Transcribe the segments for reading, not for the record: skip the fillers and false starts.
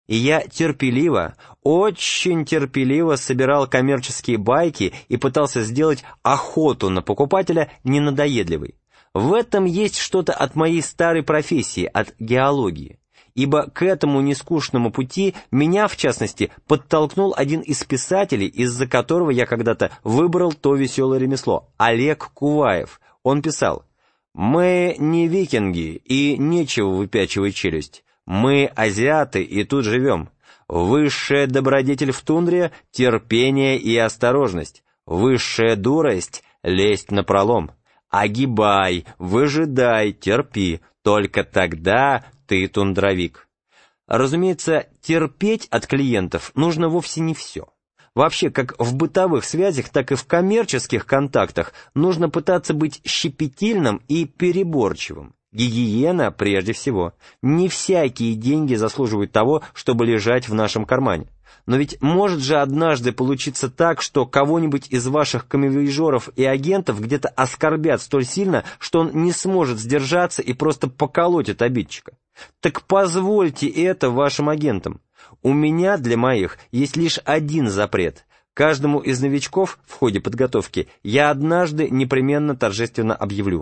И я терпеливо, очень терпеливо собирал коммерческие байки и пытался сделать охоту на покупателя ненадоедливой. В этом есть что-то от моей старой профессии, от геологии. Ибо к этому нескучному пути меня, в частности, подтолкнул один из писателей, из-за которого я когда-то выбрал то веселое ремесло, Олег Куваев. Он писал: «Мы не викинги, и нечего выпячивать челюсть. Мы азиаты, и тут живем. Высшая добродетель в тундре — терпение и осторожность. Высшая дурость — лезть напролом. Огибай, выжидай, терпи, только тогда ты тундровик». Разумеется, терпеть от клиентов нужно вовсе не все. Вообще, как в бытовых связях, так и в коммерческих контактах нужно пытаться быть щепетильным и переборчивым. Гигиена прежде всего. Не всякие деньги заслуживают того, чтобы лежать в нашем кармане. Но ведь может же однажды получиться так, что кого-нибудь из ваших камевояжеров и агентов где-то оскорбят столь сильно, что он не сможет сдержаться и просто поколотит обидчика. Так позвольте это вашим агентам. У меня для моих есть лишь один запрет. Каждому из новичков в ходе подготовки я однажды непременно торжественно объявлю: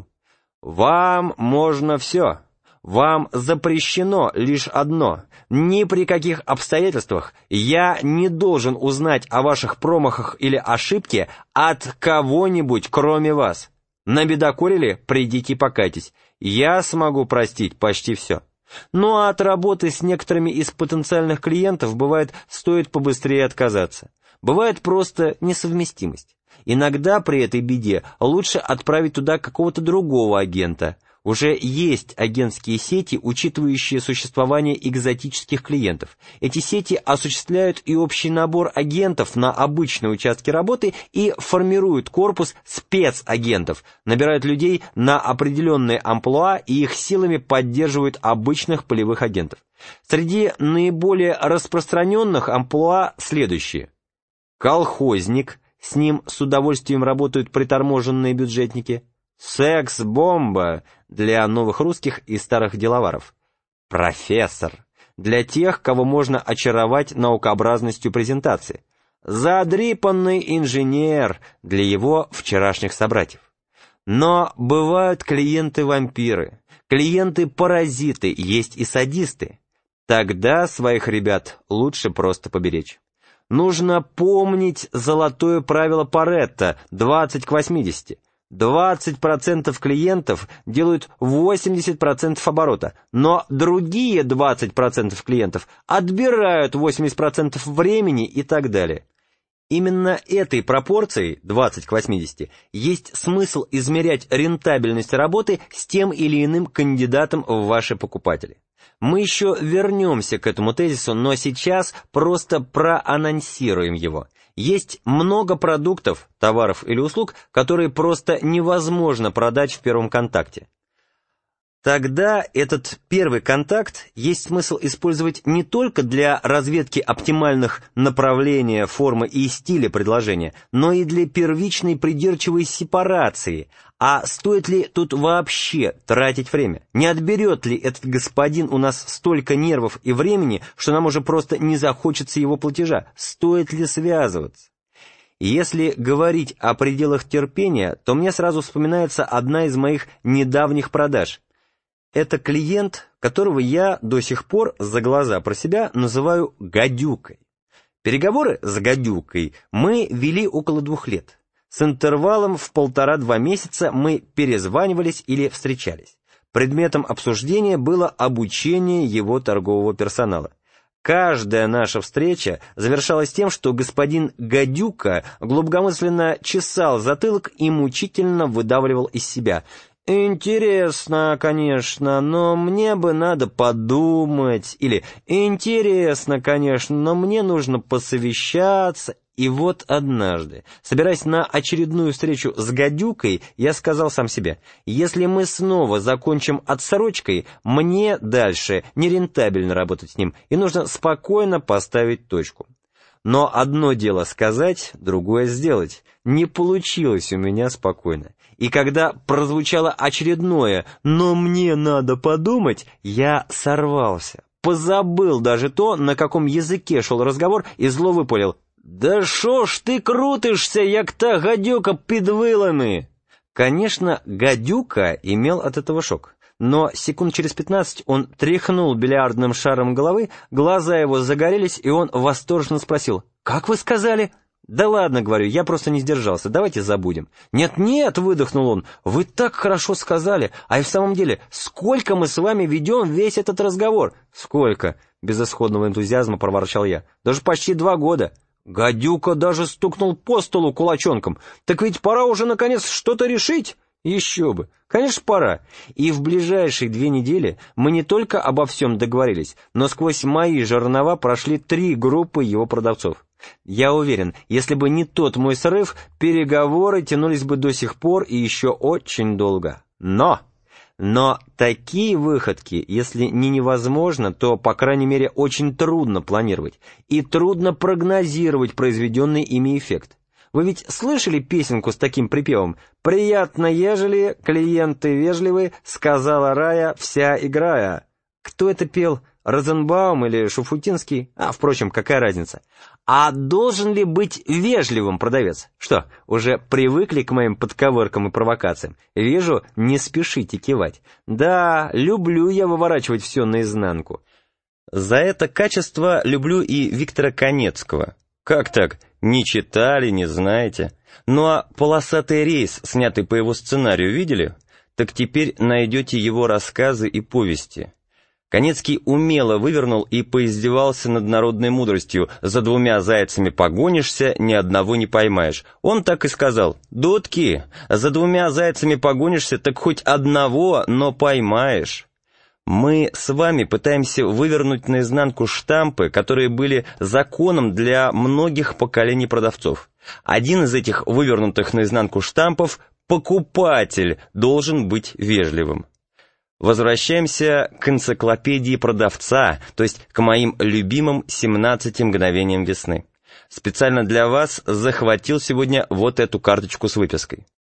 «Вам можно все. Вам запрещено лишь одно. Ни при каких обстоятельствах я не должен узнать о ваших промахах или ошибке от кого-нибудь, кроме вас. Набедокурили? Придите и покайтесь. Я смогу простить почти все». Ну а от работы с некоторыми из потенциальных клиентов, бывает, стоит побыстрее отказаться. Бывает просто несовместимость. Иногда при этой беде лучше отправить туда какого-то другого агента. Уже есть агентские сети, учитывающие существование экзотических клиентов. Эти сети осуществляют и общий набор агентов на обычные участки работы и формируют корпус спецагентов, набирают людей на определенные амплуа и их силами поддерживают обычных полевых агентов. Среди наиболее распространенных амплуа следующие: колхозник, с ним с удовольствием работают приторможенные бюджетники; секс-бомба для новых русских и старых деловаров; профессор для тех, кого можно очаровать наукообразностью презентации; задрипанный инженер для его вчерашних собратьев. Но бывают клиенты-вампиры, клиенты-паразиты, есть и садисты. Тогда своих ребят лучше просто поберечь. Нужно помнить золотое правило Паретто 20:80. 20% клиентов делают 80% оборота, но другие 20% клиентов отбирают 80% времени и так далее. Именно этой пропорцией 20:80 есть смысл измерять рентабельность работы с тем или иным кандидатом в ваши покупатели. Мы еще вернемся к этому тезису, но сейчас просто проанонсируем его. Есть много продуктов, товаров или услуг, которые просто невозможно продать в первом контакте. Тогда этот первый контакт есть смысл использовать не только для разведки оптимальных направления, формы и стиля предложения, но и для первичной придирчивой сепарации. А стоит ли тут вообще тратить время? Не отберет ли этот господин у нас столько нервов и времени, что нам уже просто не захочется его платежа? Стоит ли связываться? Если говорить о пределах терпения, то мне сразу вспоминается одна из моих недавних продаж. Это клиент, которого я до сих пор за глаза про себя называю гадюкой. Переговоры с гадюкой мы вели около 2 лет. С интервалом в 1,5-2 месяца мы перезванивались или встречались. Предметом обсуждения было обучение его торгового персонала. Каждая наша встреча завершалась тем, что господин гадюка глубокомысленно чесал затылок и мучительно выдавливал из себя: «Интересно, конечно, но мне бы надо подумать», или «Интересно, конечно, но мне нужно посовещаться». И вот однажды, собираясь на очередную встречу с гадюкой, я сказал сам себе: если мы снова закончим отсрочкой, мне дальше нерентабельно работать с ним, и нужно спокойно поставить точку. Но одно дело сказать, другое сделать. Не получилось у меня спокойно. И когда прозвучало очередное «но мне надо подумать», я сорвался. позабыл даже то, на каком языке шел разговор, и зло выпалил: «Да шо ж ты крутишься, як та гадюка під вилами?» Конечно, гадюка имел от этого шок. Но секунд через 15 он тряхнул бильярдным шаром головы, глаза его загорелись, и он восторженно спросил: «Как вы сказали?» «Да ладно, — говорю, — я просто не сдержался, давайте забудем». «Нет-нет, — выдохнул он, — вы так хорошо сказали, а и в самом деле, сколько мы с вами ведем весь этот разговор?» «Сколько?» — без исходного энтузиазма проворчал я. «Даже почти 2 года». Гадюка даже стукнул по столу кулачонком. «Так ведь пора уже, наконец, что-то решить». «Еще бы! Конечно, пора. И в ближайшие 2 недели мы не только обо всем договорились, но сквозь мои жернова прошли 3 группы его продавцов. Я уверен, если бы не тот мой срыв, переговоры тянулись бы до сих пор и еще очень долго. Но такие выходки, если не невозможно, то, по крайней мере, очень трудно планировать и трудно прогнозировать произведенный ими эффект. Вы ведь слышали песенку с таким припевом: «Приятно, ежели клиенты вежливы, сказала Рая, вся играя». Кто это пел? Розенбаум или Шуфутинский? Впрочем, какая разница? А должен ли быть вежливым продавец? Что, уже привыкли к моим подковыркам и провокациям? Вижу, не спешите кивать. Да, люблю я выворачивать все наизнанку. За это качество люблю и Виктора Канецкого. Как так? Не читали, не знаете? Ну а «Полосатый рейс», снятый по его сценарию, видели? Так теперь найдете его рассказы и повести. Канецкий умело вывернул и поиздевался над народной мудростью: «За 2 зайцами погонишься, ни одного не поймаешь». Он так и сказал: «Дудки, за 2 зайцами погонишься, так хоть одного, но поймаешь». Мы с вами пытаемся вывернуть наизнанку штампы, которые были законом для многих поколений продавцов. Один из этих вывернутых наизнанку штампов — покупатель должен быть вежливым. Возвращаемся к энциклопедии продавца, то есть к моим любимым 17 мгновениям весны. Специально для вас захватил сегодня вот эту карточку с выпиской.